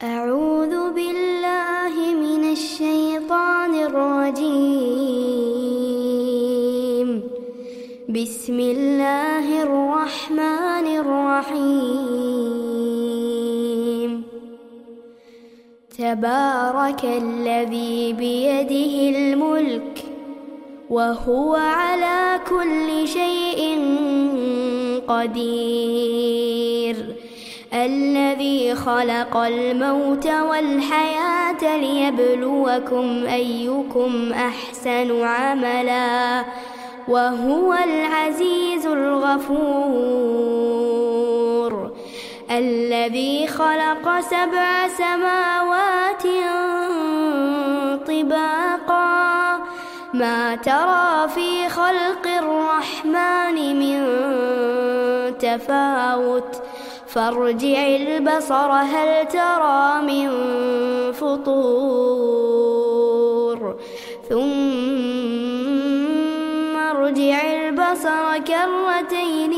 أعوذ بالله من الشيطان الرجيم. بسم الله الرحمن الرحيم. تبارك الذي بيده الملك وهو على كل شيء قدير. الذي خلق الموت والحياة ليبلوكم أيكم أحسن عملا وهو العزيز الغفور. الذي خلق 7 سماوات طباقا ما ترى في خلق الرحمن من تفاوت فارجع البصر هل ترى من فطور ثم ارجع البصر كرتين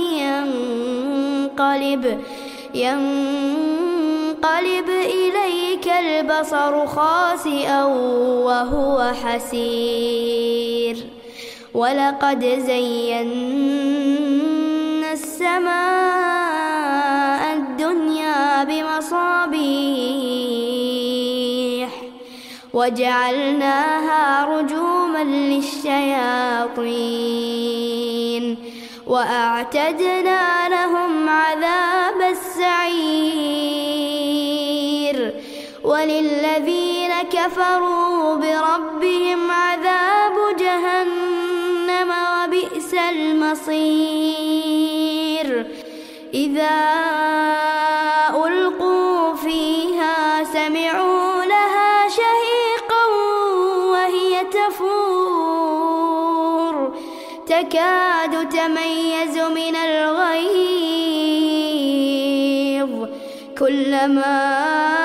ينقلب إليك البصر خاسئا وهو حسير. ولقد زينا السماء الدنيا بمصابيح وجعلناها رجوما للشياطين وأعتدنا لهم عذاب السعير. وللذين كفروا بربهم عذاب جهنم وبئس المصير. إذا ألقوا فيها سمعوا لها شهيقا وهي تفور تكاد تميز من الغيظ كلما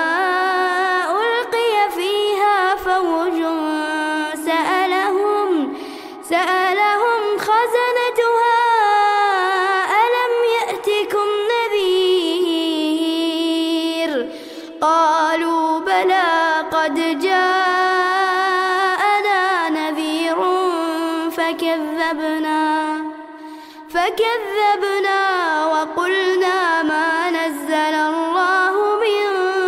ألقي فيها فوج سألهم خزنتها ألم يأتكم نذير قالوا بلى قد جاءنا نذير فكذبنا وقلنا ما نزل الله من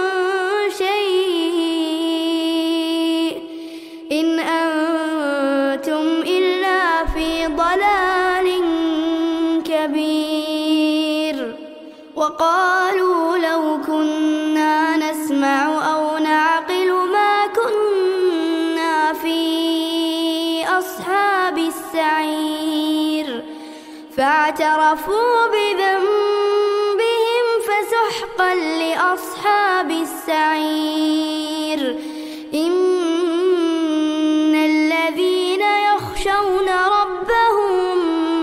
شيء إن أنتم إلا في ضلال كبير. وقالوا لو كنا نسمع أو نعقل ما كنا في أصحاب السعير فاعترفوا بذنبهم فسحقا لأصحاب السعير. إن الذين يخشون ربهم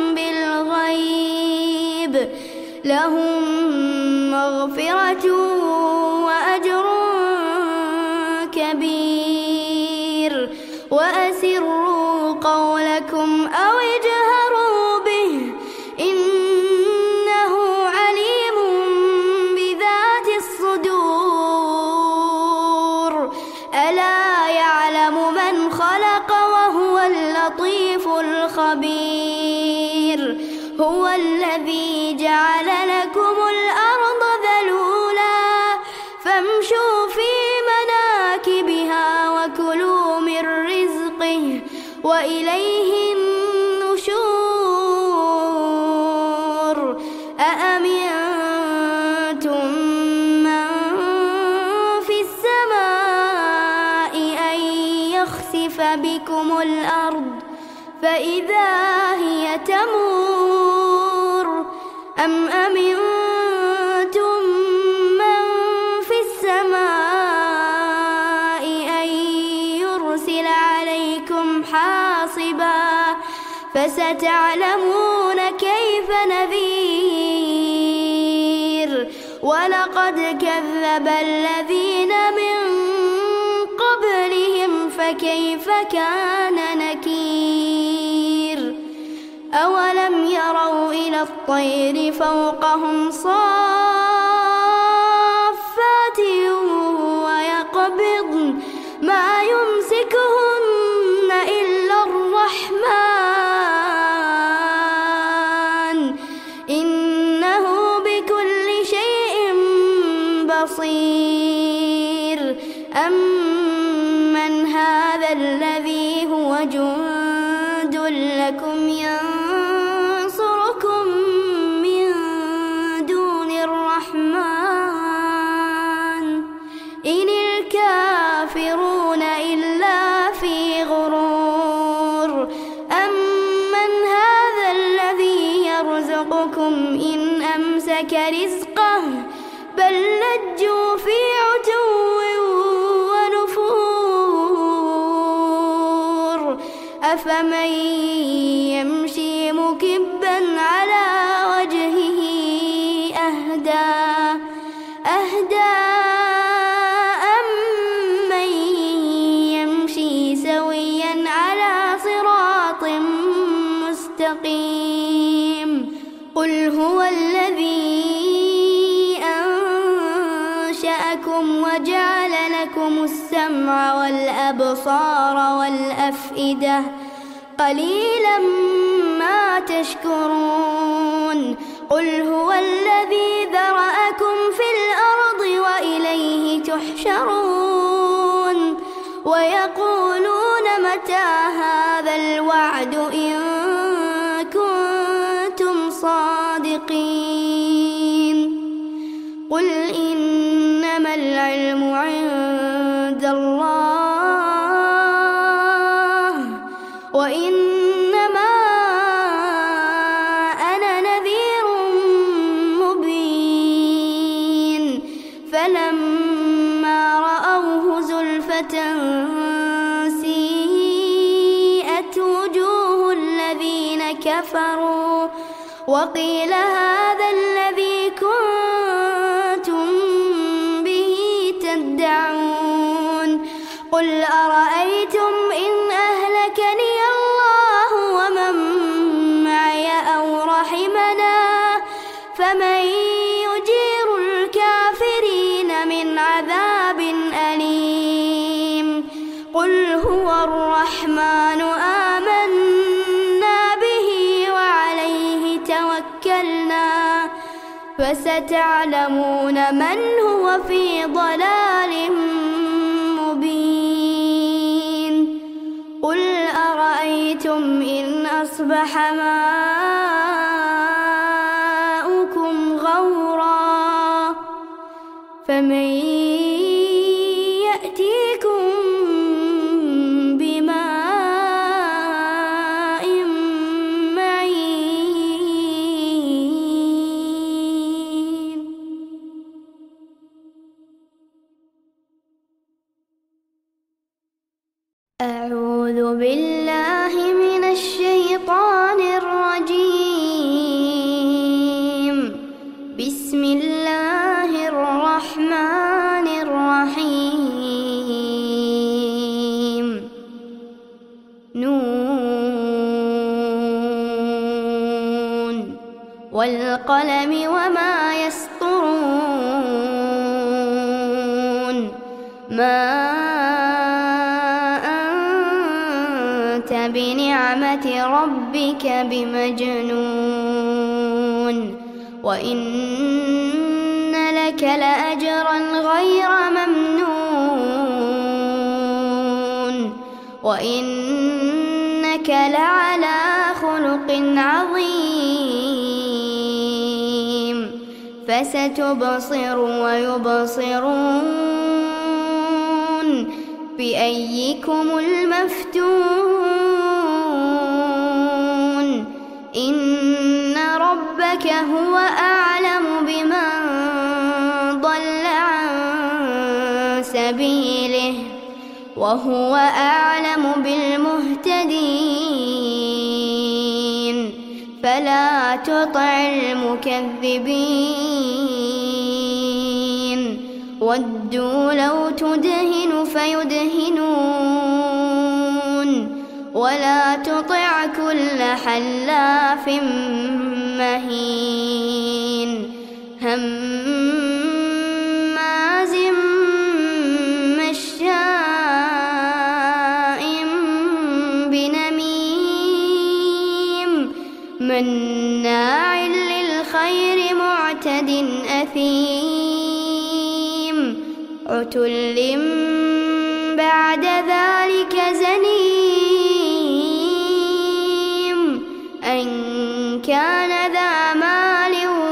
بالغيب لهم مغفرة وأجر كبير. وأسروا قولكم أو اجهروا به إنه عليم بذات الصدور. ألا يعلم من خلق وهو اللطيف الخبير. هو الذي جعل لكم الأرض ذلولا فامشوا في مناكبها وكلوا من رزقه وإليه النشور. أأمنتم من في السماء أن يخسف بكم الأرض فإذا هي تمور أم أمنتم من في السماء أن يرسل عليكم حاصبا فستعلمون كيف نذير. ولقد كذب الذين من قبلهم فكيف كان نكير. أولم يروا إلى الطير فوقهم صافات قابض ما يمسكهن إلا الرحمن إنه بكل شيء بصير أمن هذا الذي هو جند لكم ينصركم من دون الرحمن إن الكافرون إلا في غرور أمن هذا الذي يرزقكم إن أمسك رزقه بل لجوا في عتو ونفور أفمن يمشي مكبا على وجهه أهدى أمن يمشي سويا على صراط مستقيم قل هو الذي أنشأكم وجعل لكم السمع والأبصار والأفئدة قليلا ما تشكرون قل هو الذي ذرأكم في الأرض وإليه تحشرون ويقولون متى هذا الوعد إن كنتم صادقين قل إنما العلم عند الله وإنما أنا نذير مبين فلما رأوه زلفة سيئت وجوه الذين كفروا وقيل هذا الذي كنتم به تدعون قل أرأيتم إن أهلكني الله ومن معي أو رحمنا فمن يجير الكافرين من عذاب أليم قل هو الرحمن آمنا به وعليه توكلنا فستعلمون من هو في ضلال مبين قل أرأيتم إن أصبح ماؤكم غورا فمن يأتيكم بماء معين أعوذ بالله من الشيطان الرجيم بسم الله الرحمن الرحيم نون والقلم وما يسطرون ما أنت بنعمة ربك بمجنون وإن لك لأجرا غير ممنون وإنك لعلى خلق عظيم فستبصر ويبصرون بأيكم المفتون إن ربك هو أعلم بمن ضل عن سبيله وهو أعلم بالمهتدين فلا تطع المكذبين ودوا لو تدهن فيدهنون ولا تطع كل حلاف مهين هماز عتل بعد ذلك زنيم أن كان ذا مال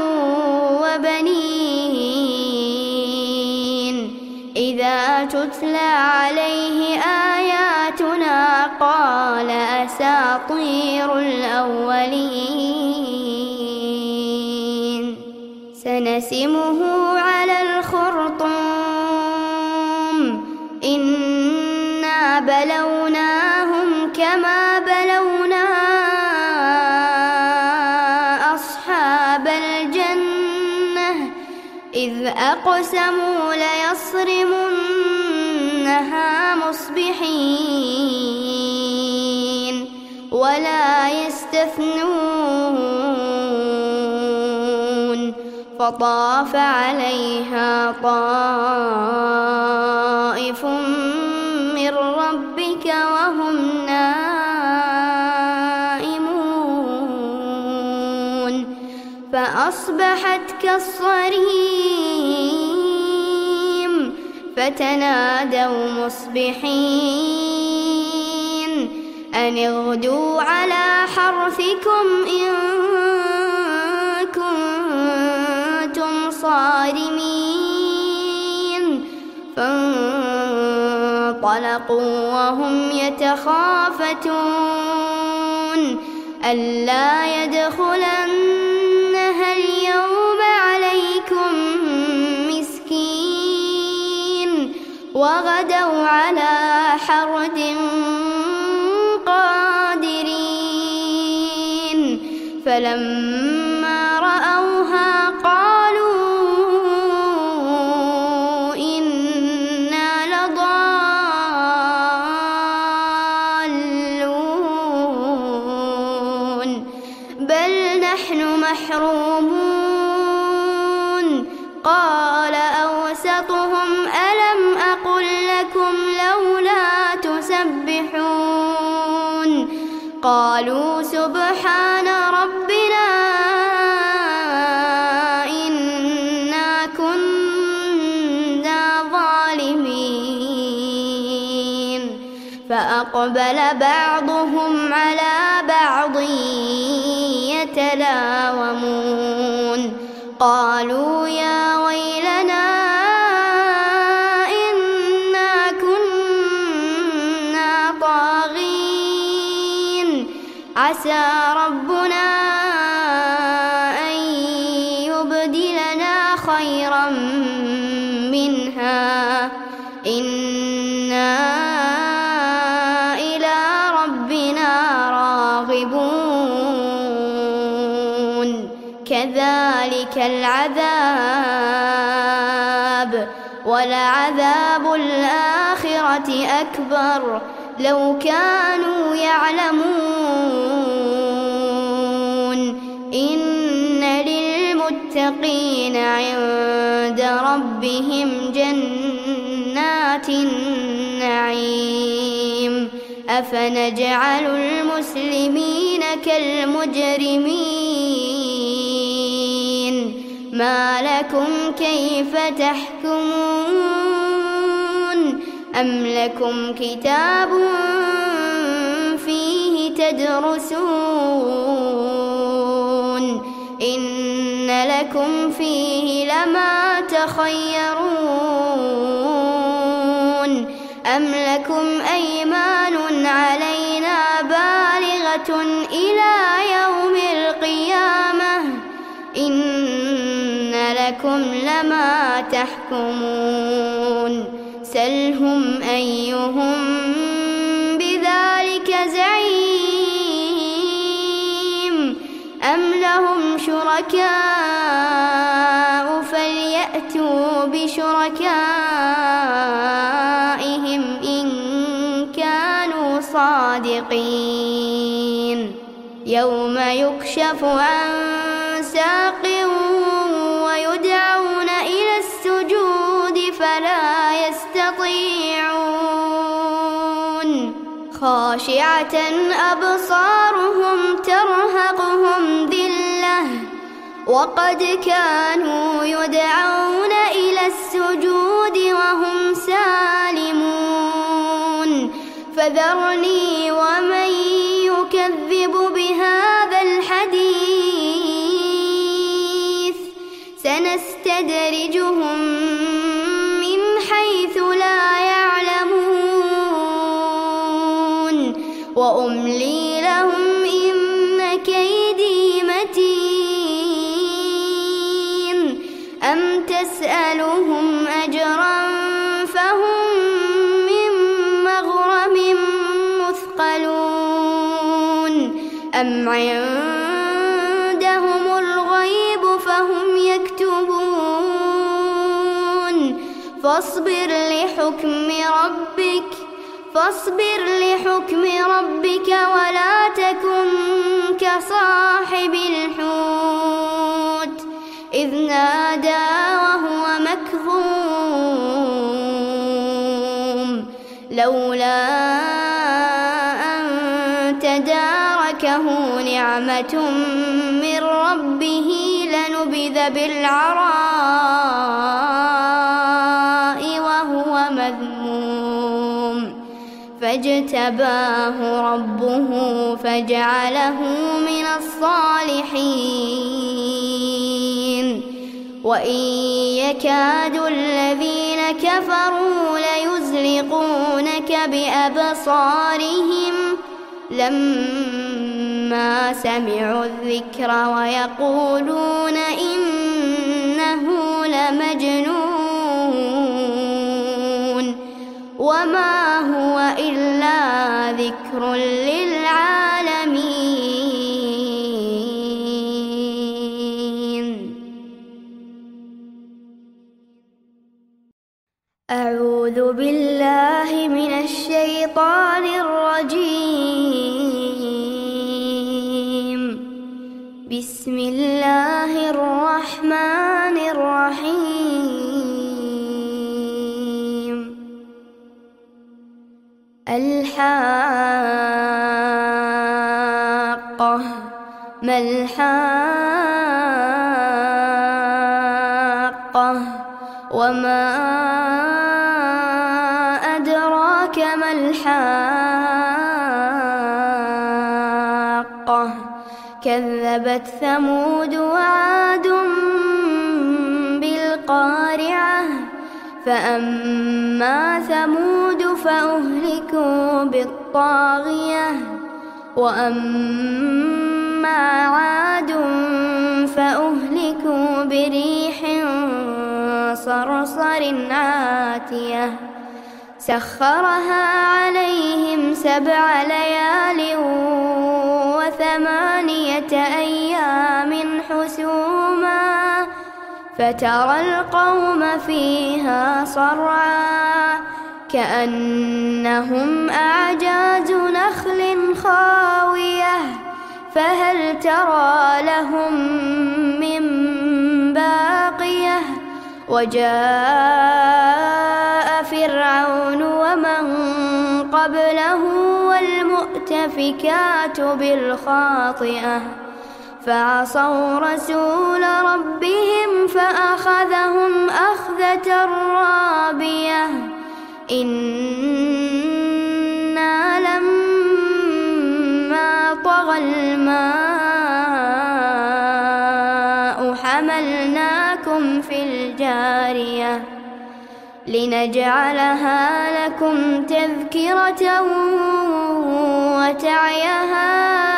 وبنين إذا تتلى عليه آياتنا قال أساطير الأولين سنسمه على الخرطوم إنا بلوناهم كما بلونا أصحاب الجنة إذ أقسموا ليصرمنها مصبحين ولا يستثنون فطاف عليها طائف من ربك وهم نائمون فأصبحت كالصريم فتنادوا مصبحين أن اغدوا على حرثكم إن كنتم صارمين فانطلقوا وهم يتخافتون ألا يدخلنها اليوم عليكم مسكين وغدوا على حرد قادرين فلما رأوها قالوا إنا لضالون بل نحن محرومون قال أوسطهم ألم أقل لكم لولا تسبحون قالوا سبحان ربنا إنا كنا ظالمين فأقبل بعضهم على بعض يتلاومون قالوا يا ويلنا إنا كنا طاغين عسى ربنا أن يبدلنا خيرا منها إنا إلى ربنا راغبون كذلك العذاب ولعذاب الآخرة أكبر لو كانوا يعلمون إن للمتقين عند ربهم جنات النعيم أفنجعل المسلمين كالمجرمين ما لكم كيف تحكمون أم لكم كتاب فيه تدرسون إن لكم فيه لما تخيرون أم لكم أيمان علينا بالغة إلى يوم القيامة إن لكم لما تحكمون سلهم أيهم بذلك زعيم أم لهم شركاء فليأتوا بشركائهم إن كانوا صادقين يوم يكشف عن ساق ويدعون إلى السجود فلا يستطيعون خاشعة أبصارهم ترهقهم ذلة وقد كانوا يدعون إلى السجود وهم فذرني ومن يكذب بهذا الحديث سنستدرجهم من حيث لا يعلمون وأملي لهم إن كيدي متين أم تسألهم أجرا فهم من مغرم مثقلون أم عندهم الغيب فهم يكتبون فاصبر لحكم ربك ولا تكن كصاحب الحوت إذ نادى وهو مكظوم لولا أن تداركه نعمة من ربه لنبذ بالعراء وهو مذموم فاجتباه ربه فجعله من الصالحين وإن يكاد الذين كفروا ليزلقونك بأبصارهم لما سمعوا الذكر ويقولون إنه لمجنون وما هو إلا ذكر للعالمين. أعوذ بالله من الشيطان الرجيم. بسم الله الرحمن الرحيم. الحاقة ما الحاقة وما أدراك ما الحاقة كذبت ثمود وعاد بالقارعة فأما ثمود فأهلكوا بالطاغية وأما عاد فأهلكوا بريح صرصر عاتية سخرها عليهم 7 ليال و8 أيام حسوما فترى القوم فيها صرعا كأنهم أعجاز نخل خاوية فهل ترى لهم من باقية وجاء فرعون ومن قبله والمؤتفكات بالخاطئة فعصوا رسول ربهم فأخذهم أخذة رابية إنا لما طغى الماء حملناكم في الجارية لنجعلها لكم تذكرة وتعيها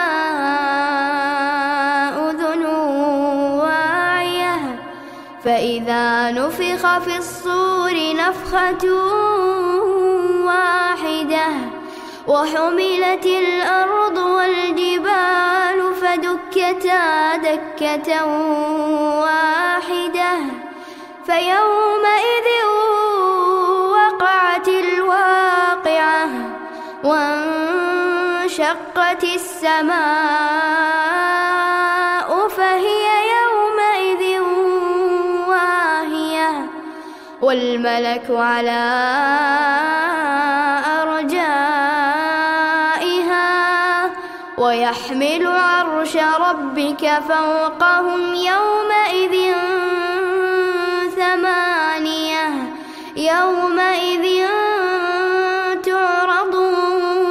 أذن واعية فإذا نفخ في الصور نفخة واحدة وحملت الأرض والجبال فدكتا دكة واحدة فيومئذ وقعت الواقعة وانشقت السماء فهي يومئذ واهية والملك على أرجائها ويحمل عرش ربك فوقهم يومئذ 8 يومئذ تعرضون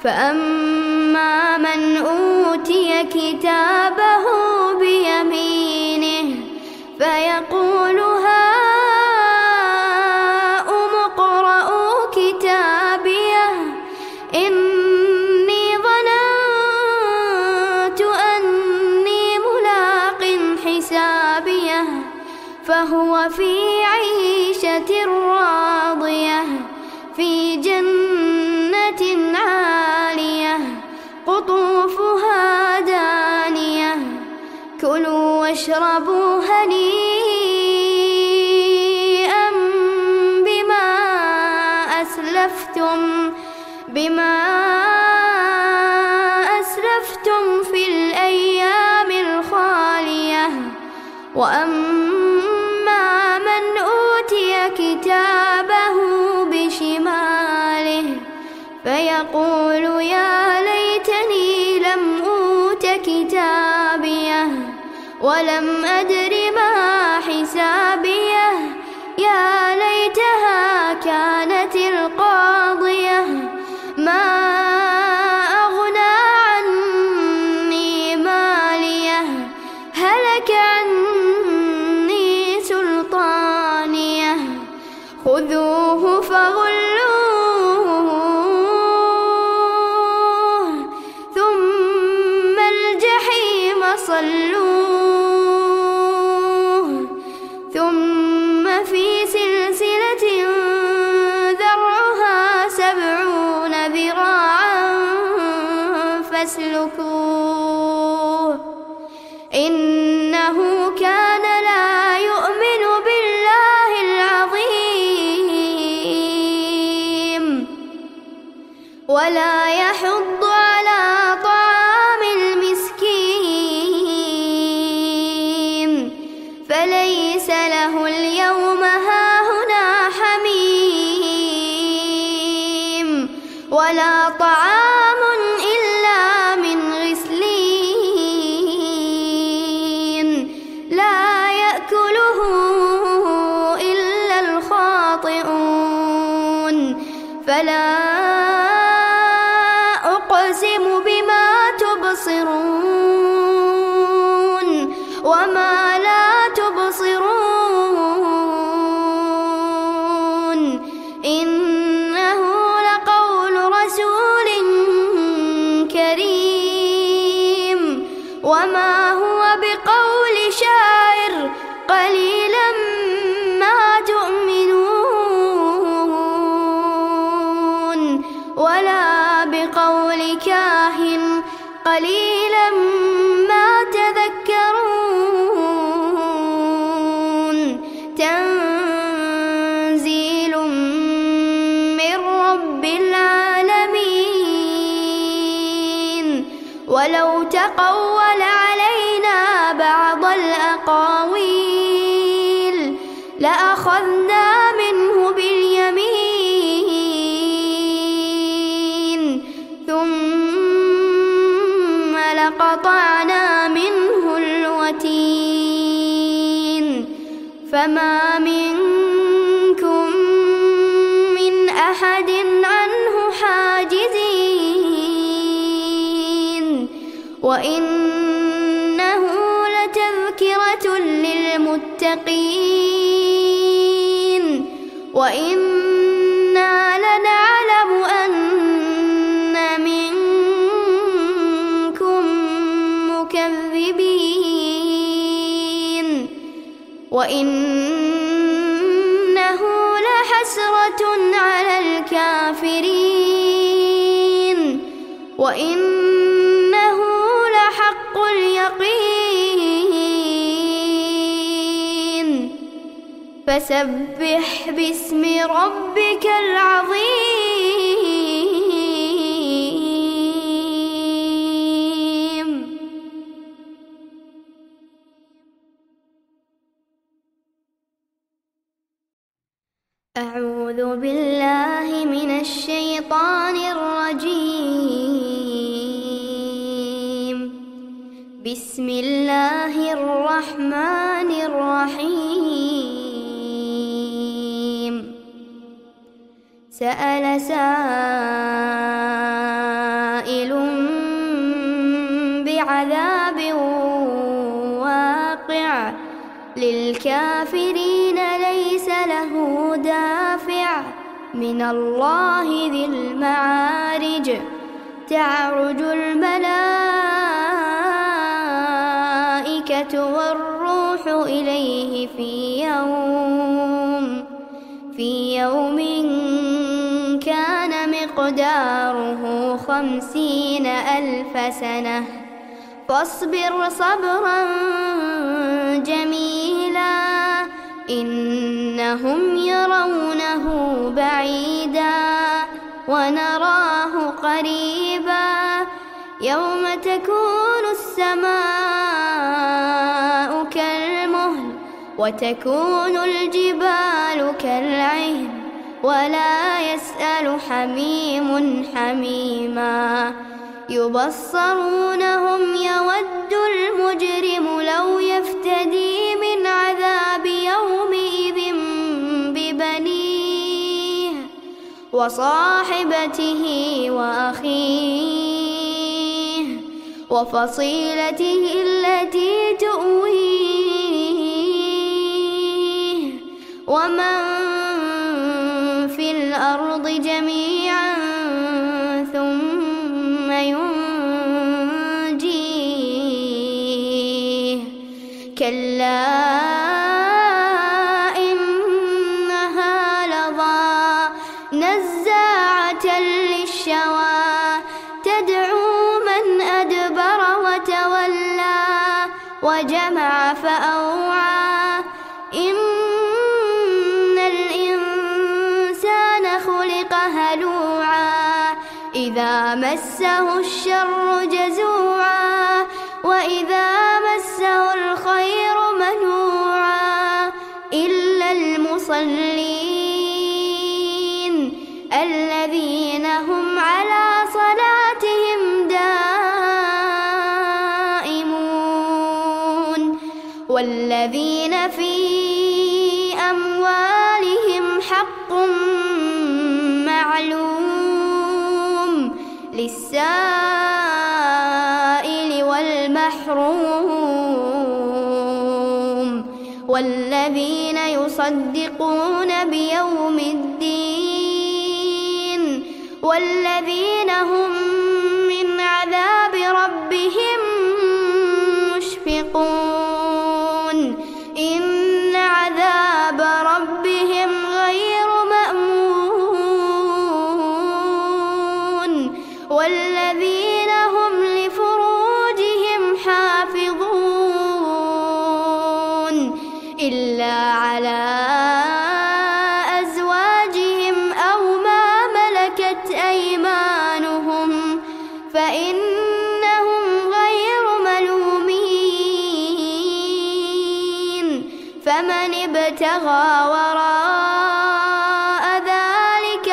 فأما من أوتي كتابه بيمينه فيقول هاؤم اقرءوا كتابيه إني ظننت أني ملاق حسابيه فهو في عيشة راضية في جنة عالية قطوفها دانية كلوا واشربوا هنيئا بما أسلفتم في الأيام الخالية وأما من أوتي كتابه بشماله فيقول يا ليتني لم أوت كتابيه ولم أدر ما حسابيه يا ليتها كانت القاضية ما أغنى عني ماليه هلك عني سلطانيه خذوه فغلوه ثم الجحيم صلوه ثم في سلسلة ذرعها 70 ذراعا فاسلكوه إنه كان لا يؤمن بالله العظيم ولا يحض على طعام المسكين فليس له اليوم هاهنا حميم ولا طعام إلا من غسلين لا يأكله إلا الخاطئون فلا أقسم بما تبصرون وما لا تبصرون إنه لقول رسول كريم وما هو بقول شاعر قليلا ما تؤمنون ولا بقول كاهن قليلا ما تذكرون تنزيل من رب العالمين ولو تقول علينا بعض الأقاويل لأخذنا منه باليمين ثم لقطعنا منه الوتين فما منكم من أحد عنه حاجزين وإنه لتذكرة للمتقين وإنا لنعلم أن منكم مكذبين وإنه لحسرة على الكافرين وإنه لحق اليقين فسبح باسم ربك العظيم. أعوذ بالله من الشيطان الرجيم. بسم الله الرحمن الرحيم. سأل سائل بعذاب واقع للكافرين ليس له دافع من الله ذي المعارج تعرج الملائكة والروح إليه في يوم كان مقداره 50,000 سنة فاصبر صبرا جميلا إنهم يرونه بعيدا ونراه قريبا يوم تكون السماء كالمهل وتكون الجبال كالعهن ولا يسأل حميم حميما يبصرونهم يود المجرم لو يفتدي من عذاب يومئذ ببنيه وصاحبته وأخيه وفصيلته التي تؤويه ومن في الأرض جميعا ثم ينجيه كلا إنها لظى نزاعة للشوى تدعو من أدبر وتولى وجمع فأوعى إن الإنسان خلق هلوعا إذا مسه الشر جزوعا وإذا مسه الخير منوعا إلا المصلين الذين هم على صلاتهم دائمون والذين في أموالهم حق معلوم للسائل والمحروم والذين يصدقون بيوم الدين والذين هم من عذاب ربهم مشفقون إن عذاب ربهم غير مأمون والذين هم لفروجهم حافظون إلا على أزواجهم أو ما ملكت أيمانهم فإنهم غير ملومين فمن ابتغى وراء ذلك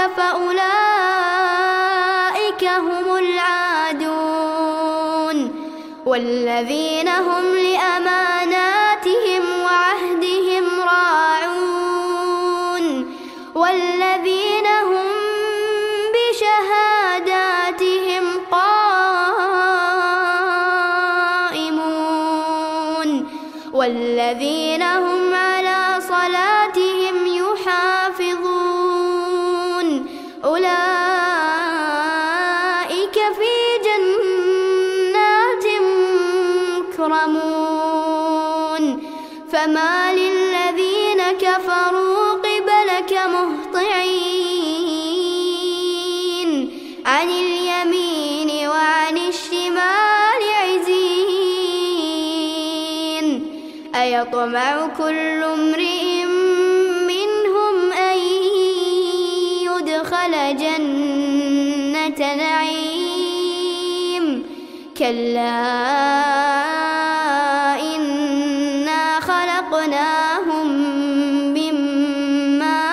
فأولئك هم العادون والذين هم لأماناتهم وعهدهم راعون والذين هم بشهاداتهم قائمون والذين هم على صلاتهم يحافظون أولئك في جنات مكرمون فما للذين كفروا قبلك مهطعين عن اليمين وعن الشمال عزين أيطمع كل امرئ منهم أن يدخل جنة نعيم كلا إنا خلقناهم مما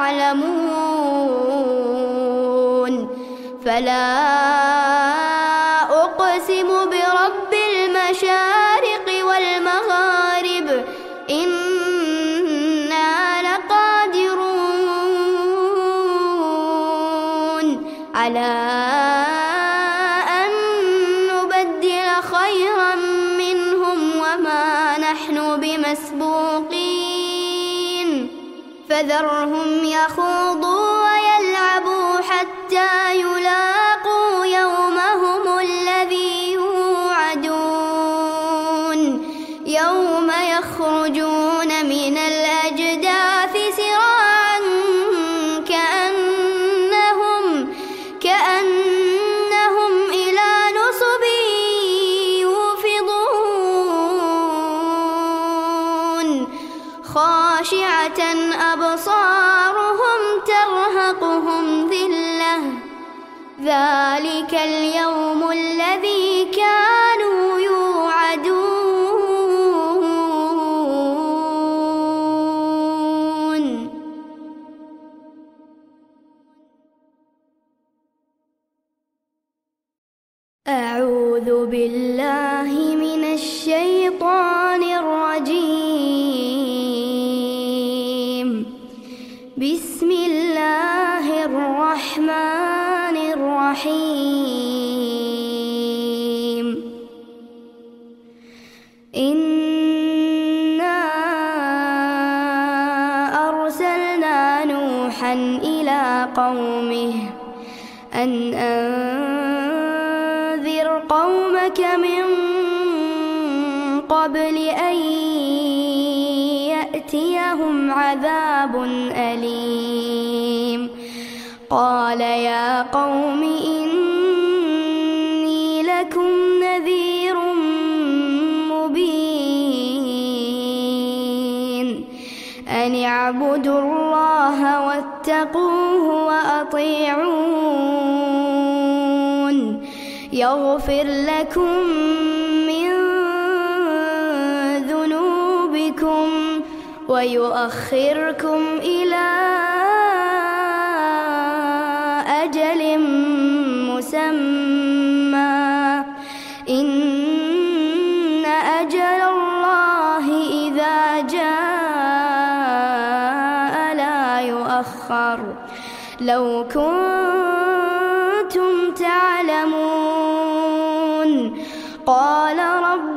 يعلمون فلا أقسم برب المشارق والمغارب إنا لقادرون على أن نبدل خيرا فذرهم يخوضوا ويلعبوا حتى يلاقوا يومهم الذي يوعدون يوم يخرجون من الأجداث سراعا كأنهم إلى نصب يوفضون خاشعة أبصارهم ترهقهم ذلة ذلك اليوم الذي كانوا يوعدون. أعوذ بالله من الشيطان الرجيم. بسم الله الرحمن الرحيم. إنا أرسلنا نوحا إلى قومه أن أنذر قومك من قبل أن يأتيهم عذاب أليم. قال يا قوم إني لكم نذير مبين أن اعبدوا الله واتقوه وأطيعون يغفر لكم من ذنوبكم ويؤخركم إلى أجل مسمى إن أجل الله إذا جاء لا يؤخر لو كنتم تعلمون. قال رب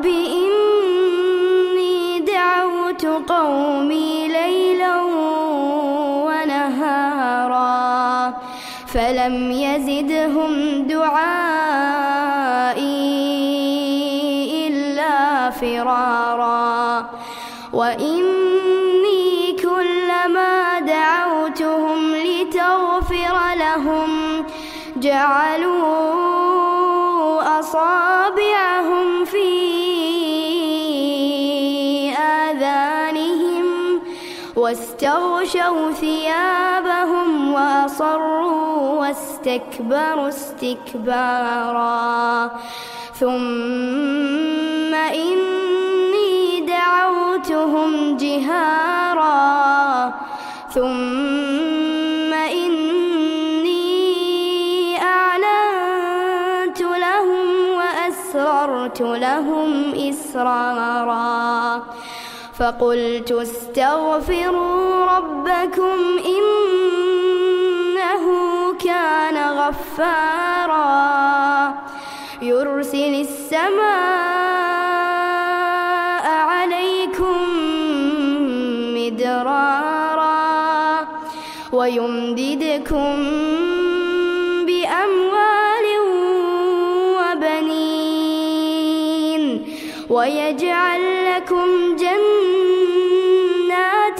إني دعوت قومي ليلا ونهارا فلم يزدهم دعائي إلا فرارا. وإني كلما دعوتهم لتغفر لهم جعلوا أصابعهم في آذانهم واستغشوا ثيابهم وأصروا واستكبروا استكبارا. ثم إني دعوتهم جهارا ثم إني أعلنت لهم وأسررت لهم إسرارا. فقلت استغفروا ربكم إنه كان غفارا يرسل السماء عليكم مدرارا ويمددكم بأموال وبنين ويجعل لكم جنات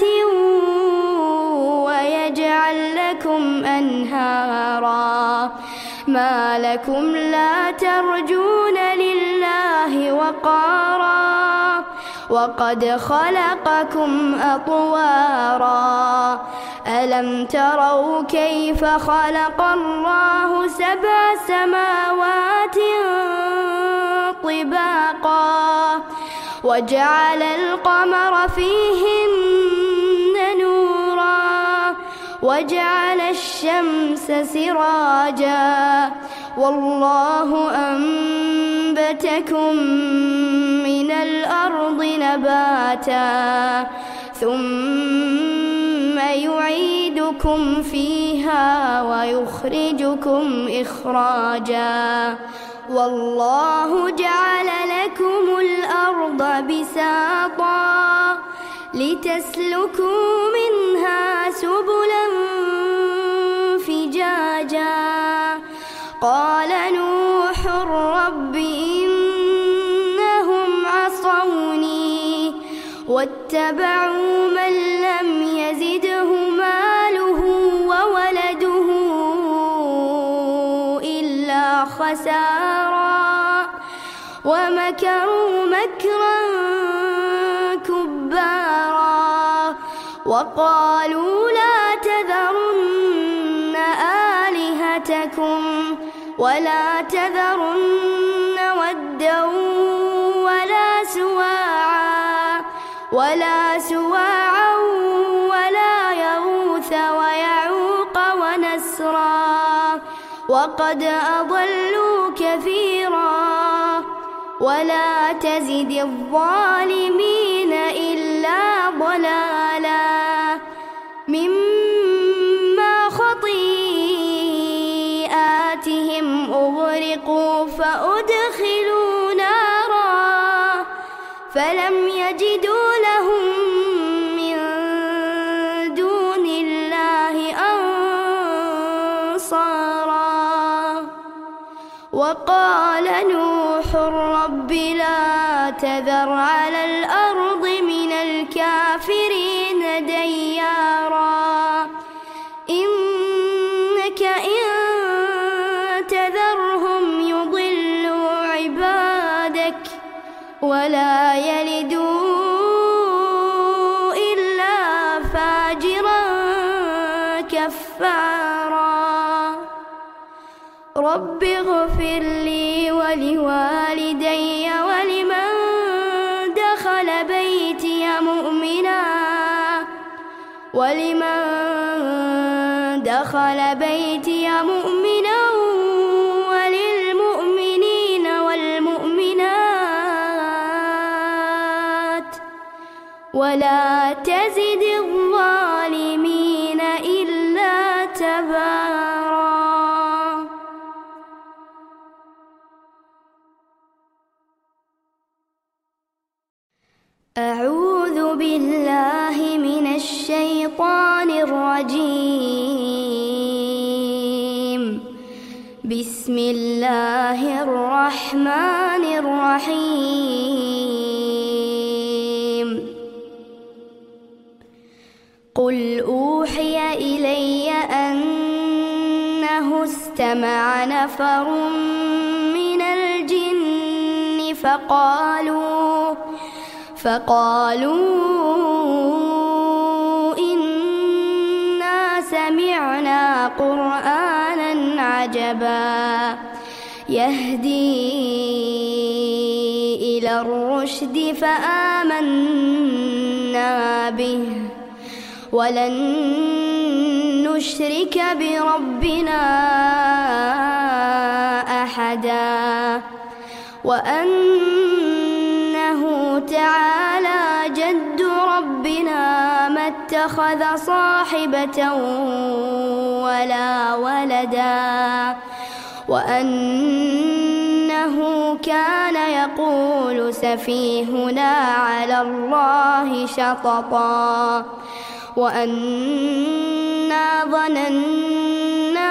ويجعل لكم أنهارا. ما لكم لا ترجون لله وقارا وقد خلقكم أطوارا. ألم تروا كيف خلق الله 7 سماوات طباقا وجعل القمر فيهن نورا وجعل الشمس سراجا والله أنبتكم من الأرض نباتا ثم يعيدكم فيها ويخرجكم إخراجا. والله جعل لكم الأرض بساطا لتسلكوا منها رب إنهم عصوني واتبعوا من لم يزده ماله وولده إلا خسارا ومكروا مكرا كبارا وقالوا لا تذرن آلهتكم ولا تذرن ودا ولا سواعا ولا يغوث ويعوق ونسرا وقد أضلوا كثيرا ولا تزد الظالمين إلا ضلالا مما خطيئاتهم أغرقوا فأدخلوا نارا فلم يجدوا لهم من دون الله أنصارا وقال نوح رب لا تذر على الأرض من الكافرين ديارا إنك إن تذرهم يضلوا عبادك ولا يلدوا إلا فاجرا كفارا رب اغفر لي ولوالدي ولمن دخل بيتي مؤمنا وللمؤمنين والمؤمنات ولا تزد الظالمين إلا تبارا. أعوذ بالله من الشيطان الرجيم. بسم الله الرحمن الرحيم. قل أوحي إلي أنه استمع نفر من الجن فقالوا إنا سمعنا قرآنا عجبا يهدي إلى الرشد فآمنا به ولن نشرك بربنا أحدا وأنه تعالى جد ربنا ما اتخذ صاحبة ولا ولدا وأنه كان يقول سفيهنا على الله شططا وأنا ظننا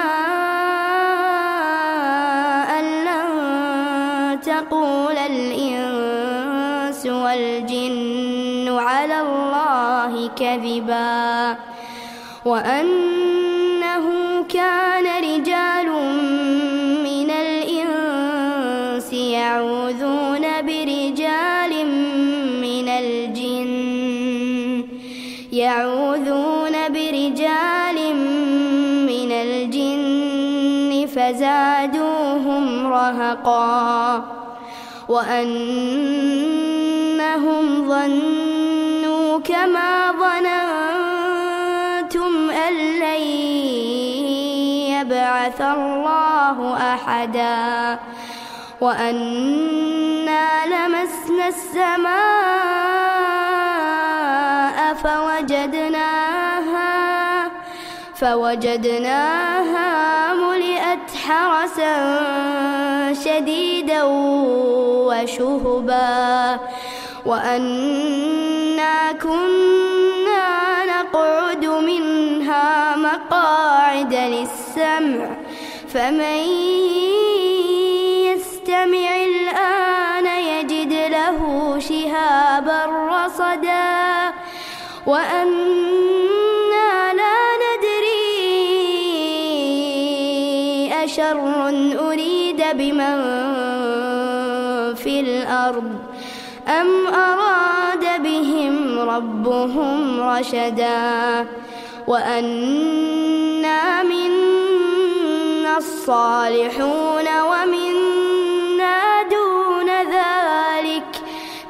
أن لن تقول الإنس والجن على الله كذبا وأنه كان رجال من الإنس يعوذون برجال من الجن فزادوهم رهقا وأنهم ظنوا كما ظننتم أن لن يبعث الله أحدا وأنا لمسنا السماء فوجدناها ملئت حرسا شديدا وشهبا وأنا كنا نقعد منها مقاعد للسمع فمن في الأرض أم أراد بهم ربهم رشدا وأنا منا الصالحون ومنا دون ذلك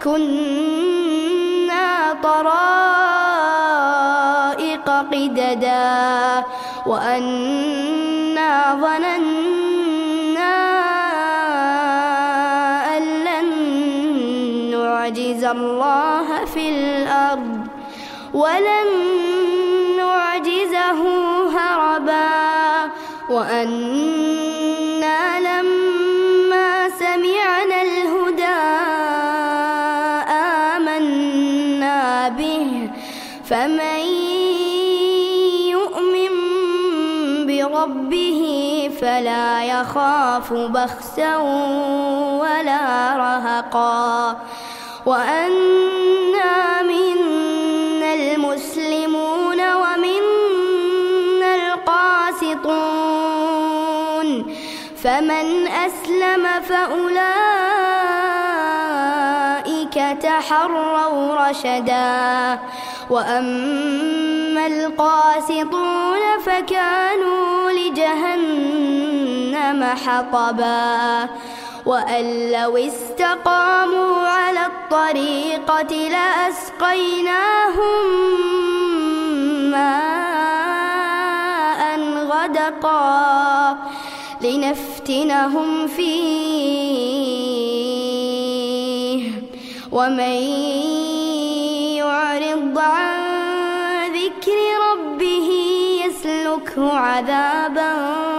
كنا طرائق قددا وأنا ظننا أن لن نعجز الله في الأرض ولن نعجزه هربا وأنا لما سمعنا الهدى آمنا به فمن يؤمن بربه فلا يخاف بخسا ولا رهقا وأنا منا المسلمون ومنا القاسطون فمن أسلم فأولئك تحروا رشدا وأما القاسطون فكانوا لجهنم حطبا وأن لو استقاموا على الطريقة لأسقيناهم ماء غدقا لنفتنهم فيه ومن يعرض عن ذكر ربه يسلكه عذابا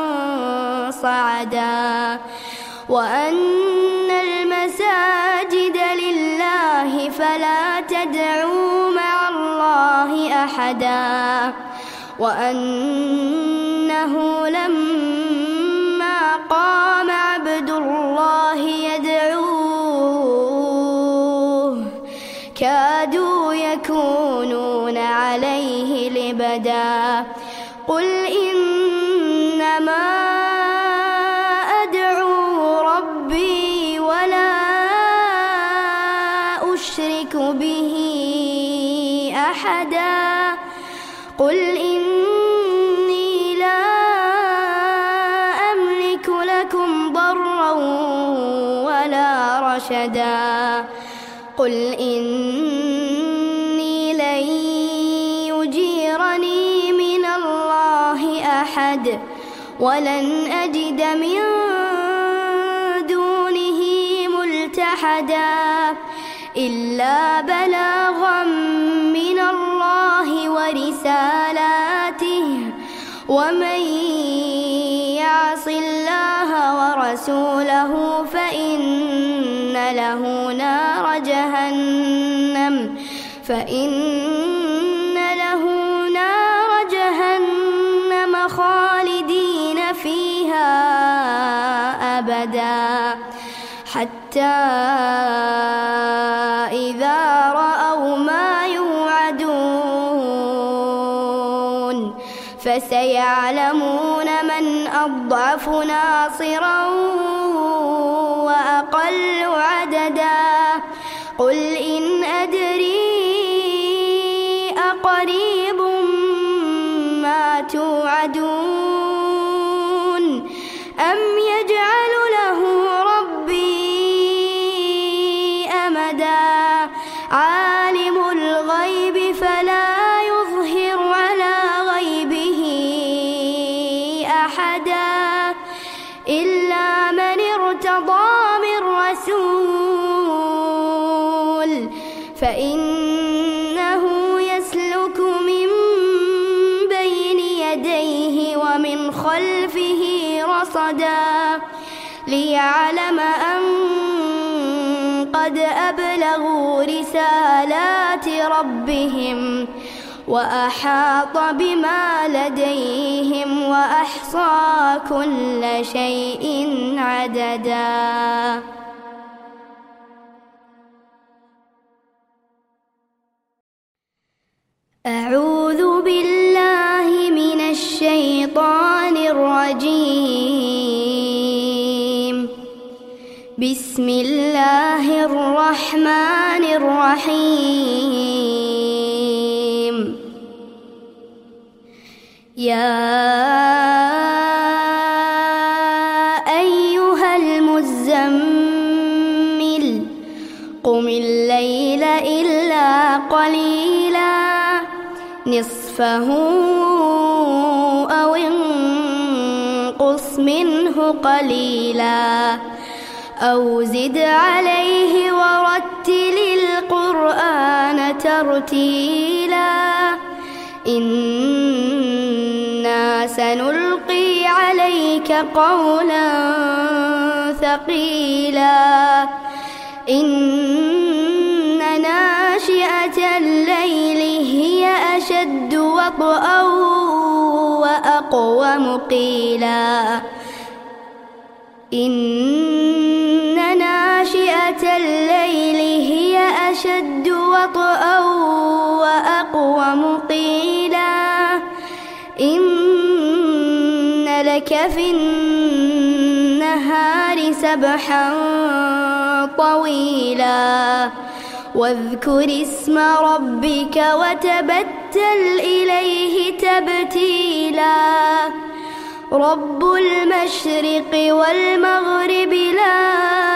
صعدا وأن المساجد لله فلا تدعوا مع الله أحدا وأنه لما قام عبد الله يدعوه كادوا يكونون عليه لبدا قل إنما أدعو ربي ولا أشرك به أحدا قل إني لا أملك لكم ضرا ولا رشدا قل إني لن يجيرني من الله أحد ولن أجد من دونه ملتحدا إلا بلاغا من الله ورسالاته ومن يعص الله ورسوله فإن له نار جهنم خالدين فيها أبدا حتى إذا رأوا ما يوعدون فسيعلمون من أضعف ناصرا وأقل عددا قل إن أدري أقريب ما توعدون أم يجعل له ربي أمدا عالم الغيب فلا يظهر على غيبه أحدا إلا من ارتضى من رسول فإنه يسلك من بين يديه ومن خلفه رصدا ليعلم أن قد أبلغوا رسالات ربهم وأحاط بما لديهم وأحصى كل شيء عددا. أعوذ بالله من الشيطان الرجيم. بسم الله الرحمن الرحيم يا أيها المزمل قم الليل إلا قليلا نصفه أو انقص منه قليلا أو زد عليه ورتل القرآن ترتيلا إنا سنلقي عليك قولا ثقيلا إن ناشئة الليل هي أشد وطئا وأقوم قيلا إن ناشئة الليل هي أشد وطئا وأقوم قيلا إن لك في النهار سبحا طويلا واذكر اسم ربك وتبتل إليه تبتيلا رب المشرق والمغرب لا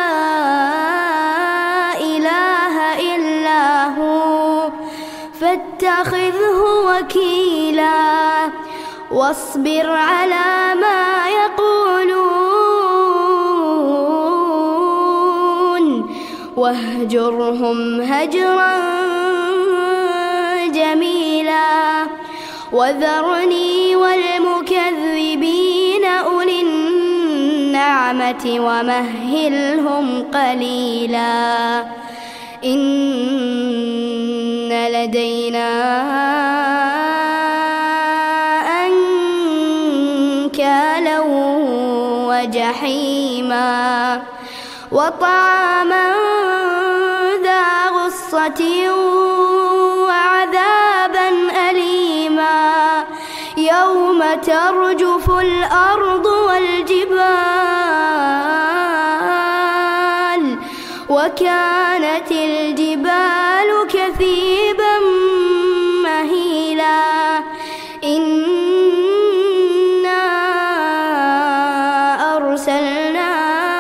إله إلا هو فاتخذه وكيلا واصبر على ما يقولون واهجرهم هجرا جميلا وذرني والمكذبين أولي النعمة ومهلهم قليلا إن لدينا أنكالا وجحيما وطعاما ذا غصة وعذابا أليما يوم ترجف الأرض والجبال وكانت الجبال كثيبا مهيلا إنا أرسلنا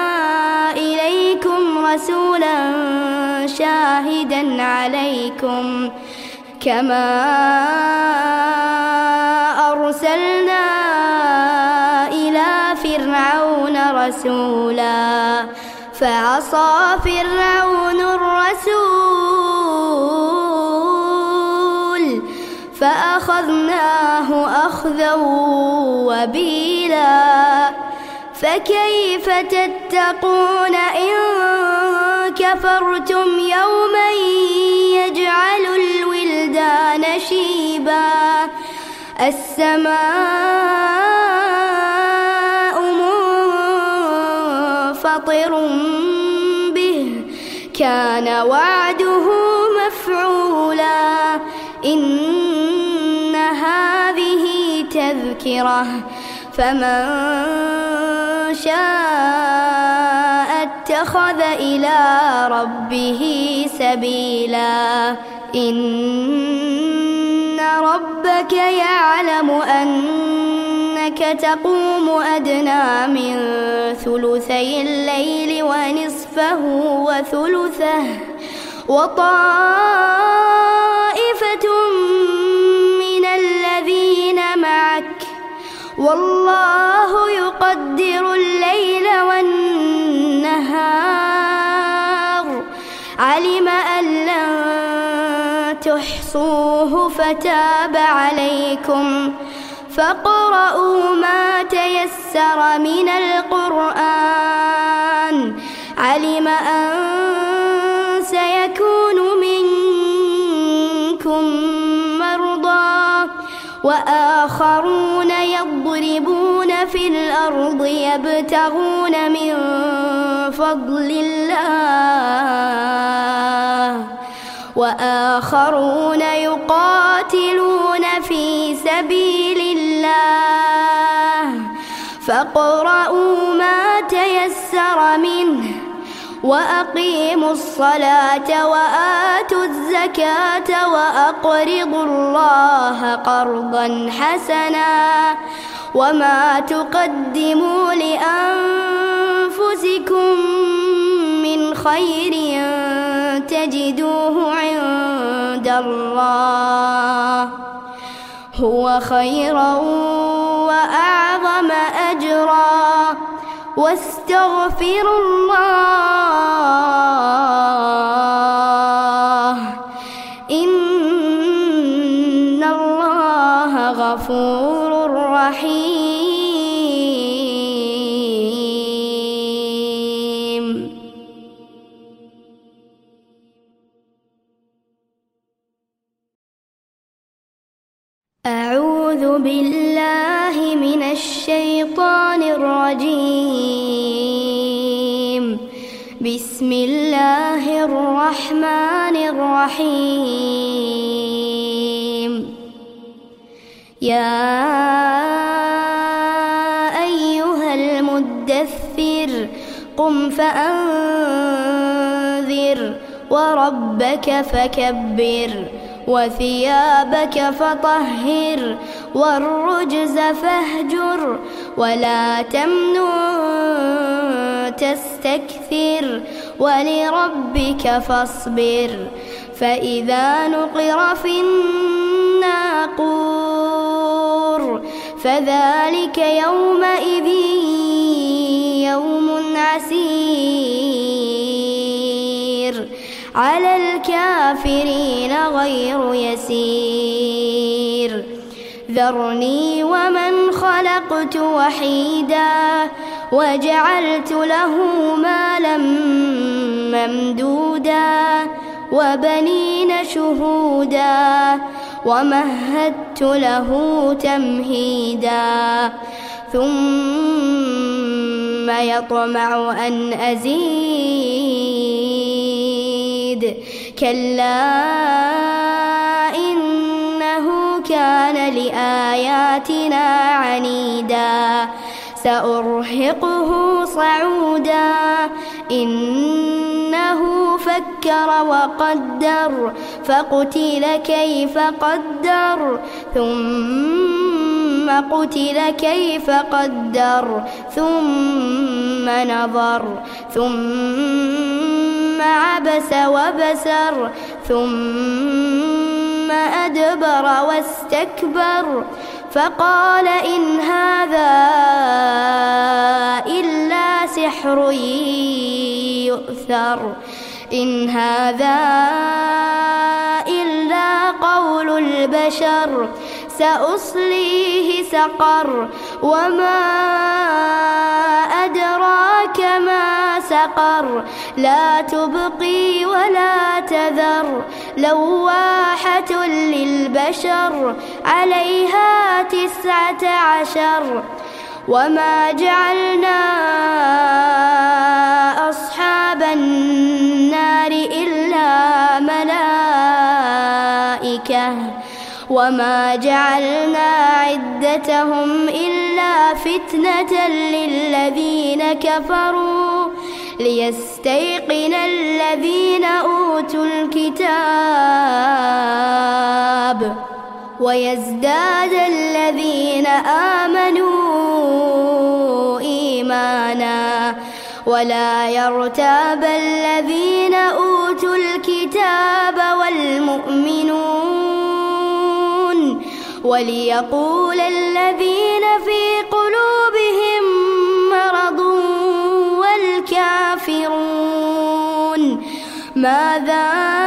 إليكم رسولا شاهدا عليكم كما أرسلنا إلى فرعون رسولا فعصى فرعون الرسول فأخذناه أخذا وبيلا فكيف تتقون إن كفرتم يوما يجعل الولدان شيبا السماء منفطر به كان وعده مفعولا إن هذه تذكرة فمن شاء اتخذ إلى ربه سبيلا إن ربك يعلم أنك تقوم أدنى من ثلثي الليل ونصفه وثلثه وطائفة من الذين معك والله يقدر الليل والنهار علم أن لن تحصوه فتاب عليكم فاقرؤوا ما تيسر من القرآن علم أن سيكون منكم مرضى وآخرون يضربون في الأرض يبتغون من فضل الله وآخرون يقاتلون في سبيل الله فاقرؤوا ما تيسر منه وأقيموا الصلاة وآتوا الزكاة وأقرضوا الله قرضا حسنا وما تقدموا لأنفسكم من خير تجدوه عند الله هو خيرا وأعظم أجرا واستغفروا الله إن الله غفور رحيم. أعوذ بالله من الشيطان الرجيم. بسم الله الرحمن الرحيم. يا أيها المدثر قم فأنذر وربك فكبر وثيابك فطهر والرجز فاهجر ولا تمنن تستكثر ولربك فاصبر فإذا نقر في الناقور فذلك يومئذ يوم عسير على الكافرين غير يسير. ذرني ومن خلقت وحيدا وجعلت له مالا ممدودا وبنين شهودا ومهدت له تمهيدا ثم يطمع أن أزيد كلا إنه كان لآياتنا عنيدا سأرهقه صعودا إنه فكر وقدر فقتل كيف قدر ثم قتل كيف قدر ثم نظر ثم عبس وبسر ثم أدبر واستكبر فقال إن هذا إلا سحر يؤثر إن هذا إلا قول البشر سأصليه سقر وما أدراك ما سقر لا تبقي ولا تذر لواحة للبشر عليها 19 وما جعلنا أصحاب النار إلا ملائكة وما جعلنا عدتهم إلا فتنة للذين كفروا ليستيقن الذين أوتوا الكتاب ويزداد الذين آمنوا إيمانا ولا يرتاب الذين أوتوا الكتاب والمؤمنون وليقول الذين في قلوبهم مرض والكافرون ماذا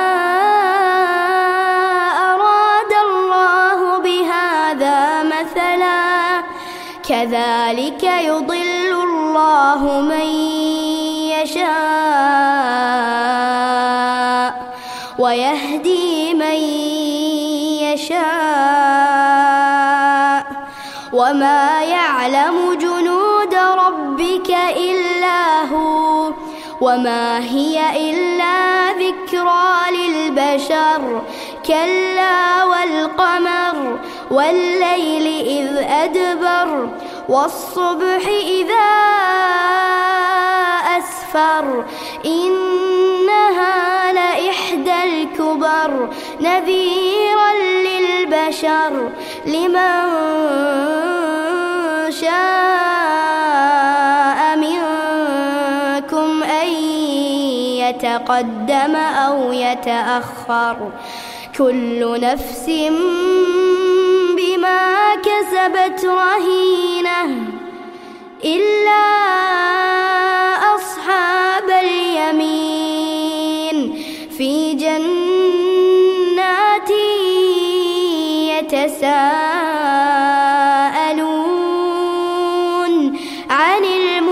أراد الله بهذا مثلا كذلك يضل الله من يشاء ويهدي من يشاء وما يعلم جنود ربك إلا هو وما هي إلا ذكرى للبشر كلا والقمر والليل إذ أدبر والصبح إذا أسفر إنها لإحدى الكبر نذيرا للبشر لمن شاء منكم أن يتقدم أو يتأخر كل نفس بما كسبت رهينة إلا أصحاب اليمين في جنات يتساءلون عن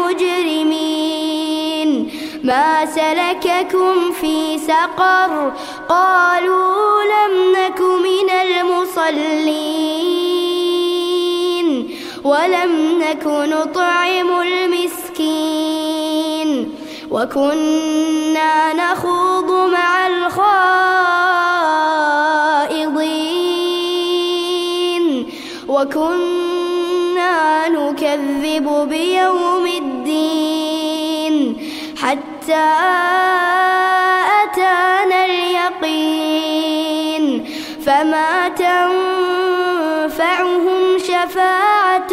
المجرمين ما سلككم في سقر قالوا لم نك من المصلين ولم نك نطعم المسكين وكنا نخوض مع الخائضين وكنا نكذب بيوم الدين حتى أتانا اليقين فما تنفعهم شفاعة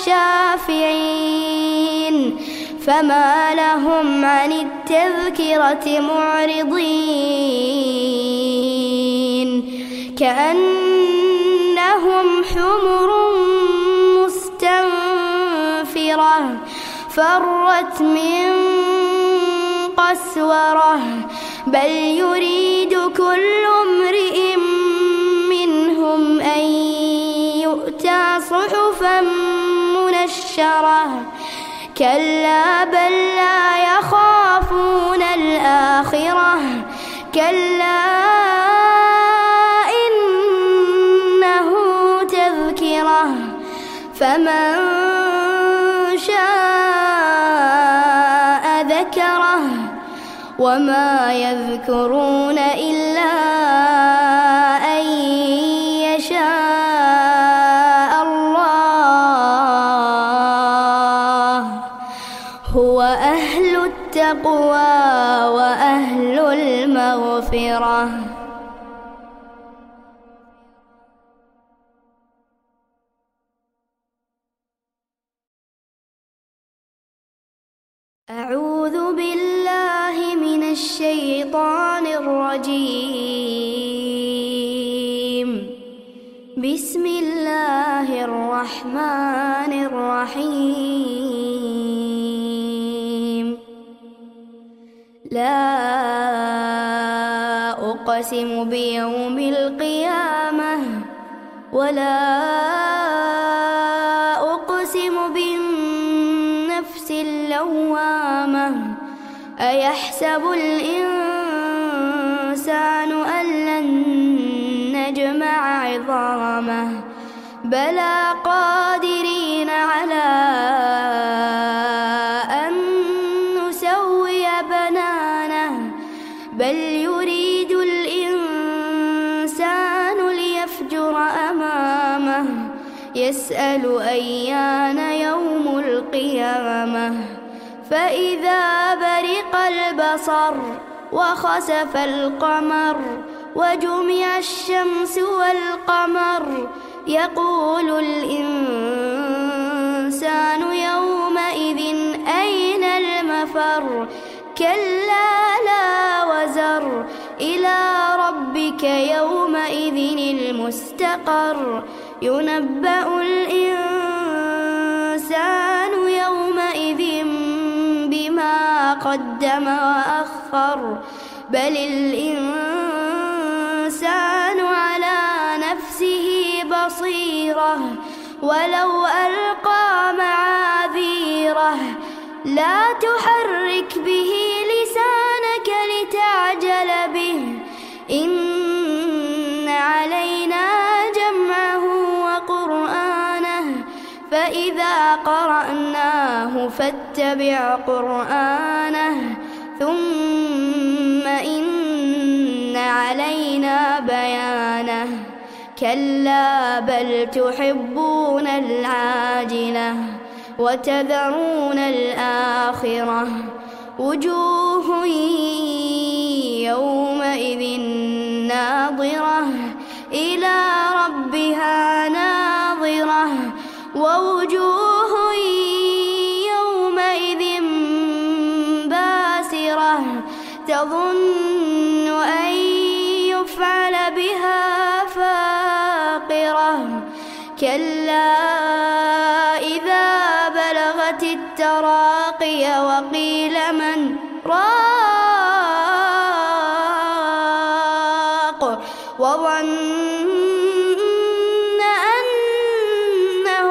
الشافعين فما لهم عن التذكرة معرضين كأنهم حمر مستنفرة فرت من قسورة بل يريد كل امرئ منهم أن يؤتى صحفا منشرة كلا بل لا يخافون الآخرة كلا إنه تذكرة فمن شاء ذكره وما يذكرون إلا أن يشاء الله هو أهل التقوى وأهل المغفرة. أعوذ بالله من الشيطان الرجيم بسم الله الرحمن الرحيم لا أقسم بيوم القيامة ولا أقسم بالنفس اللوامة أيحسب الإنسان أن لن نجمع عظامه بلى قادرين على أن نسوي بنانه بل يريد الإنسان ليفجر أمامه يسأل أيان يوم القيامة فإذا برق البصر وخسف القمر وجمع الشمس والقمر يقول الإنسان يومئذ أين المفر كلا لا وزر إلى ربك يومئذ المستقر ينبأ الإنسان يومئذ بما قدم وأخر بل الإنسان على نفسه بصيرة ولو ألقى معاذيره لا تحرك به لسانك لتعجل به إن علينا جمعه وقرآنه فإذا قرأناه فاتبع قرآنه ثم إن علينا بيانه كلا بل تحبون العاجلة وتذرون الآخرة وجوه يومئذ ناظرة إلى ربها ناظرة ووجوه يومئذ باسرة تظن أن يفعل بها فاقرة كلا إذا بلغت التراقي وقيل من راق وظن أنه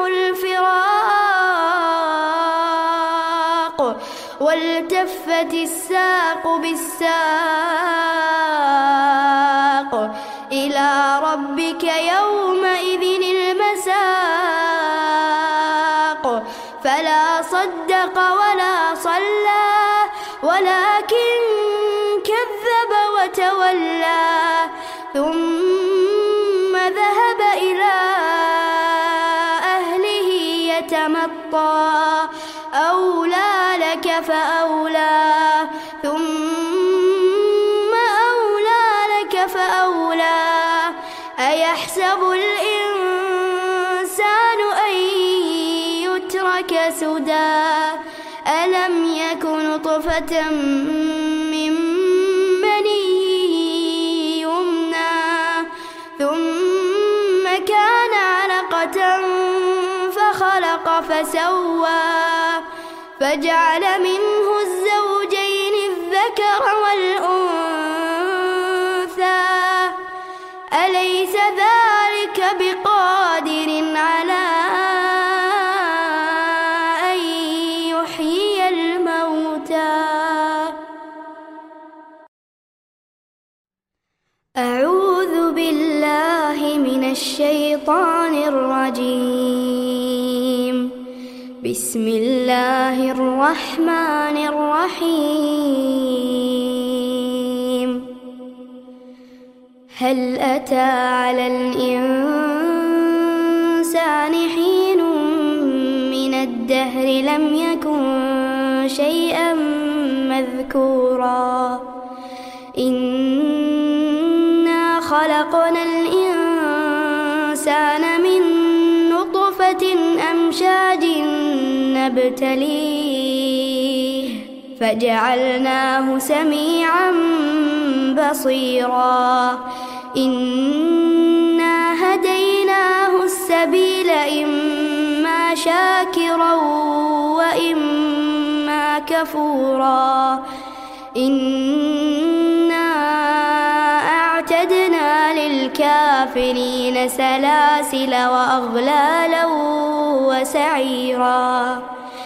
الفراق والتفت الساق بالساق إلى ربك يومئذ المساق فلا صدق ولا صلى ولكن كذب وتولى ثم ذهب إلى أهله يتمطى أولى لك فأولى ثم أولى لك فأولى أيحسب الإنسان أن يترك سدى ألم يك نطفة من مني يمنى ثم كان علقة فخلق فسوى فجعل منه الزوجين الذكر والأنثى أليس ذلك بقادر على أن يحيي الموتى أعوذ بالله من الشيطان الرجيم بسم الله الرحمن الرحيم هل أتى على الإنسان حين من الدهر لم يكن شيئا مذكورا إنا خلقنا الإنسان من نطفة أمشاج نبتليه فجعلناه سميعا بصيرا إنا هديناه السبيل إما شاكرا وإما كفورا إنا أعتدنا للكافرين سلاسل وأغلالا وسعيرا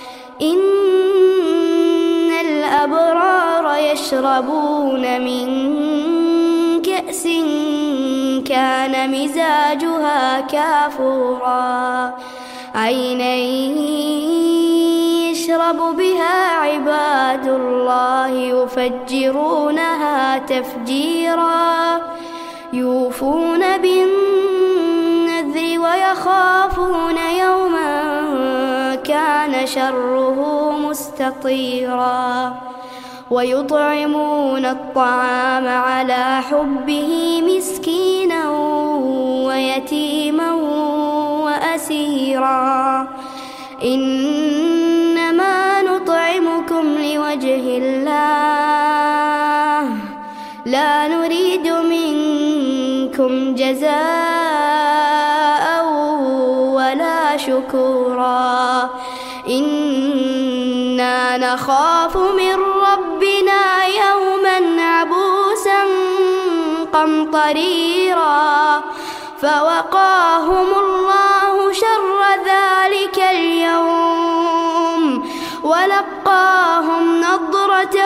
إن الأبرار يشربون من كأس كان مزاجها كافورا عينا يشرب بها عباد الله يفجرونها تفجيرا يوفون بالنذر ويخافون يوما كان شره مستطيرا ويطعمون الطعام على حبه مسكينا ويتيما وأسيرا إنما نطعمكم لوجه الله لا نريد منكم جزاء ولا شكورا إنا نخاف من ربنا يوما عبوسا قمطريرا فوقاهم الله شر ذلك اليوم ولقاهم نضرة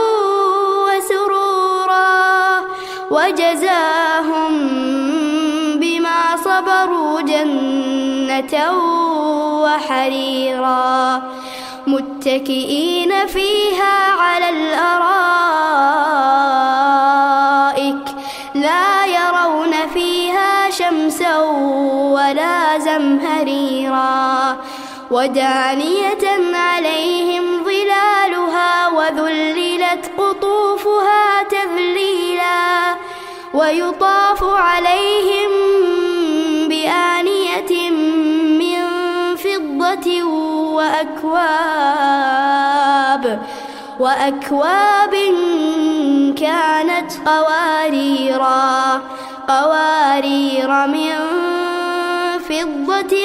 وسرورا وجزاهم بما صبروا جنة وحريرا متكئين فيها على الأرائك لا يرون فيها شمسا ولا زمهريرا ودانية عليهم ظلالها وذلالها ويطاف عليهم بآنية من فضة وأكواب كانت قوارير من فضة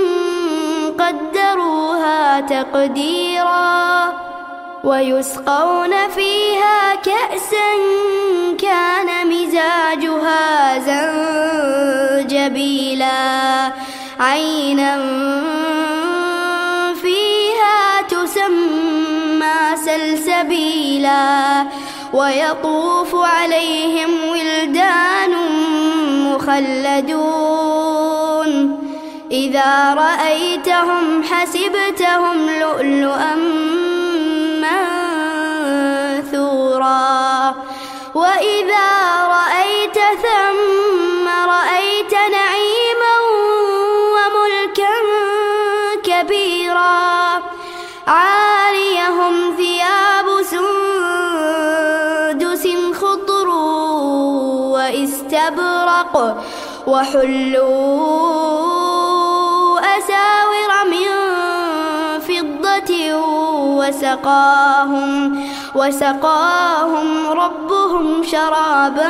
قدروها تقديرا ويسقون فيها كأسا كان مزاجها زنجبيلا عينا فيها تسمى سلسبيلا ويطوف عليهم ولدان مخلدون إذا رأيتهم حسبتهم لؤلؤا منثورا وإذا رأيت ثم رأيت نعيما وملكا كبيرا عاليهم ثياب سندس خضر واستبرق وحلوا أساور من فضة وسقاهم ربهم شرابا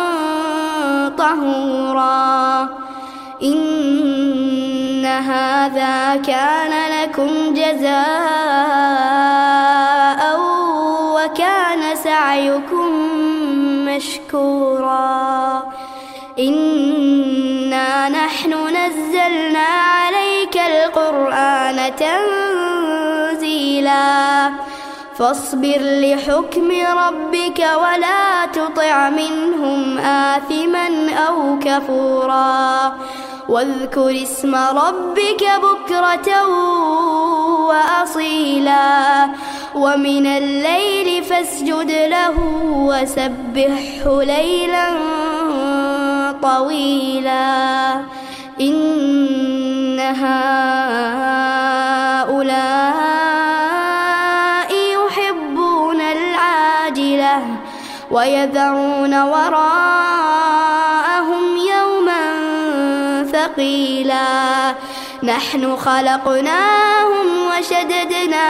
طهورا إن هذا كان لكم جزاء وكان سعيكم مشكورا إنا نحن نزلنا عليك القرآن تنزيلا فاصبر لحكم ربك ولا تطع منهم آثما أو كفورا واذكر اسم ربك بكرة وأصيلا ومن الليل فاسجد له وسبحه ليلا طويلا إن هؤلاء يحبون العاجلة ويذرون وراءهم يوما ثقيلا نحن خلقناهم وشددنا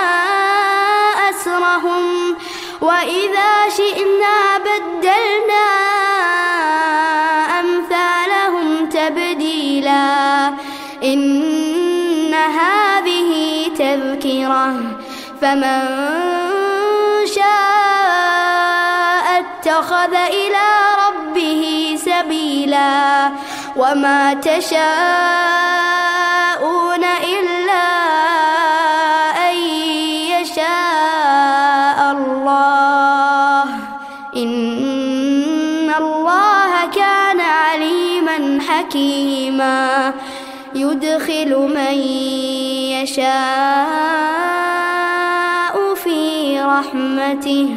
أسرهم وإذا شئنا بدلنا أمثالهم تبديلا إن هذه تذكرة فمن شاء اتخذ إلى ربه سبيلا وما تشاءون إلا أن يشاء الله إن الله كان عليما حكيما يدخل من يشاء في رحمته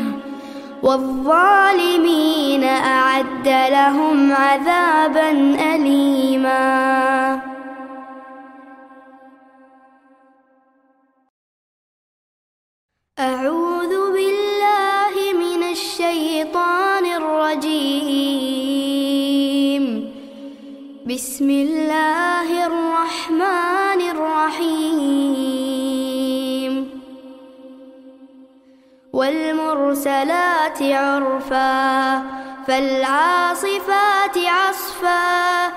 والظالمين أعد لهم عذابا أليما أعوذ بالله من الشيطان الرجيم بسم الله الرحمن الرحيم والمرسلات عرفا فالعاصفات عصفا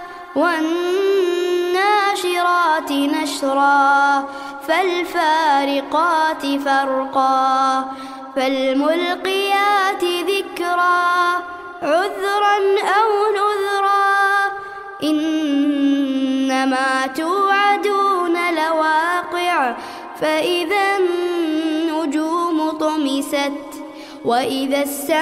والناشرات نشرا فالفارقات فرقا فالملقيات ذكرا عذرا أو نذرا إنما توعدون لواقع فإذا النجوم طمست وإذا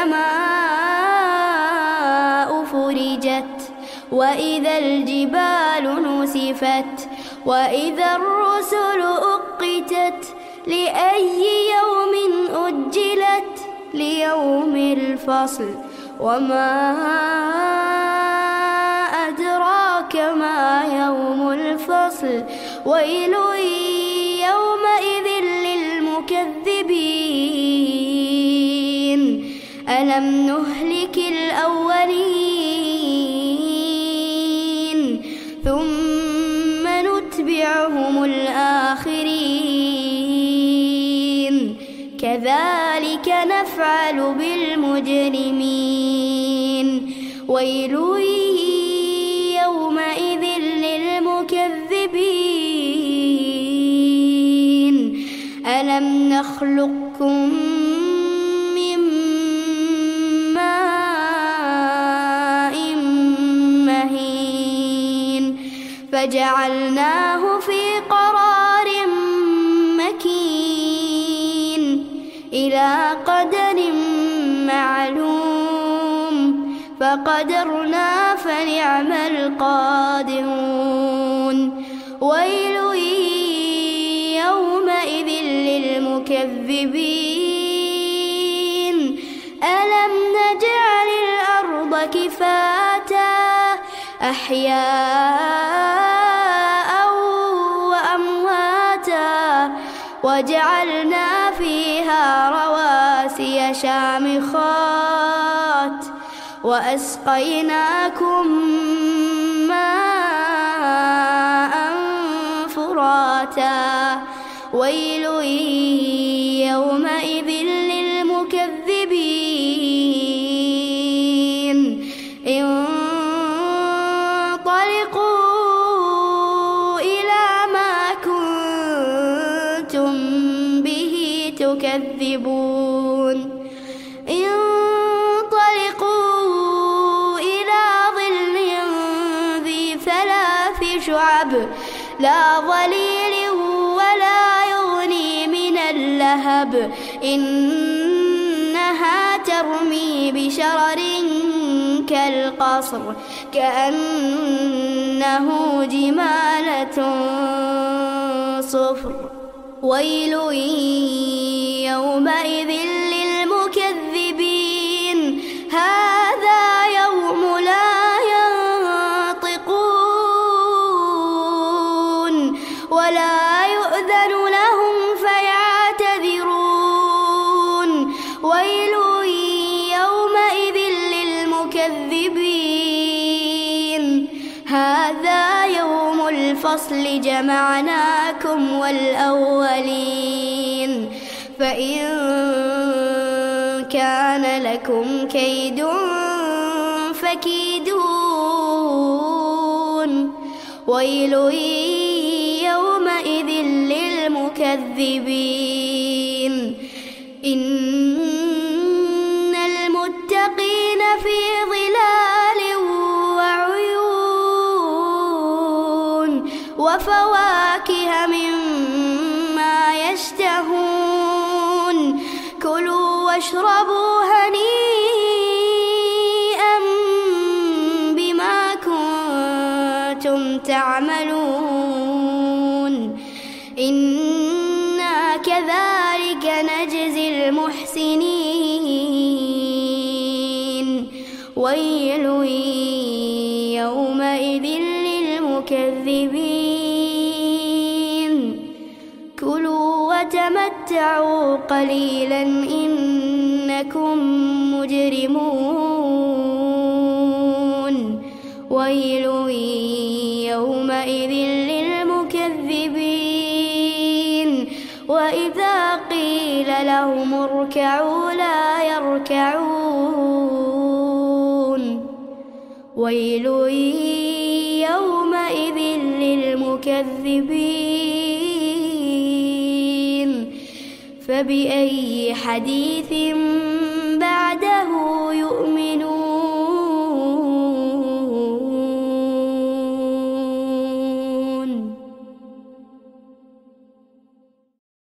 السماء فرجت وإذا الجبال نسفت وإذا الرسل أقتت لأي يوم أجلت ليوم الفصل وما أدراك ما يوم الفصل ويل يومئذ للمكذبين ألم ألم نهلك الأولين ثم نتبعهم الآخرين كذلك نفعل بالمجرمين ويل يومئذ للمكذبين ألم نخلقكم من ماء مهين فجعلناه في قرار مكين إلى قدر معلوم فقدرنا فنعم القادرون ويل يومئذ للمكذبين ألم نجعل الأرض كفاتا أحياء وأمواتا وجعلنا فيها رواسي شامخات وأسقيناكم ماء فراتا ويل يومئذ للمكذبين انطلقوا إلى ما كنتم به تكذبون انطلقوا إلى ظل ذي ثلاث شعب لا ظليل ولا يغني من اللهب إنها ترمي بشرر كالقصر كأنه جمالة صفر ويل يومئذ للمكذبين هذا يوم لا ينطقون ولا يؤذن لهم فيعتذرون ويل يومئذ للمكذبين هذا يوم الفصل جمعناكم والأولين فإن كان لكم كيد فكيدون ويل يومئذ للمكذبين إن المتقين في ظلال وعيون وفواكه مما يشتهون كلوا واشربوا هنيئا بما كنتم تعملون إنا كذلك نجزي المحسنين ويل يومئذ للمكذبين كلوا وتمتعوا قليلا إنكم مجرمون ويل يومئذ للمكذبين وإذا قيل لهم اركعوا لا يركعون ويل يومئذ للمكذبين فبأي حديث بعده يؤمنون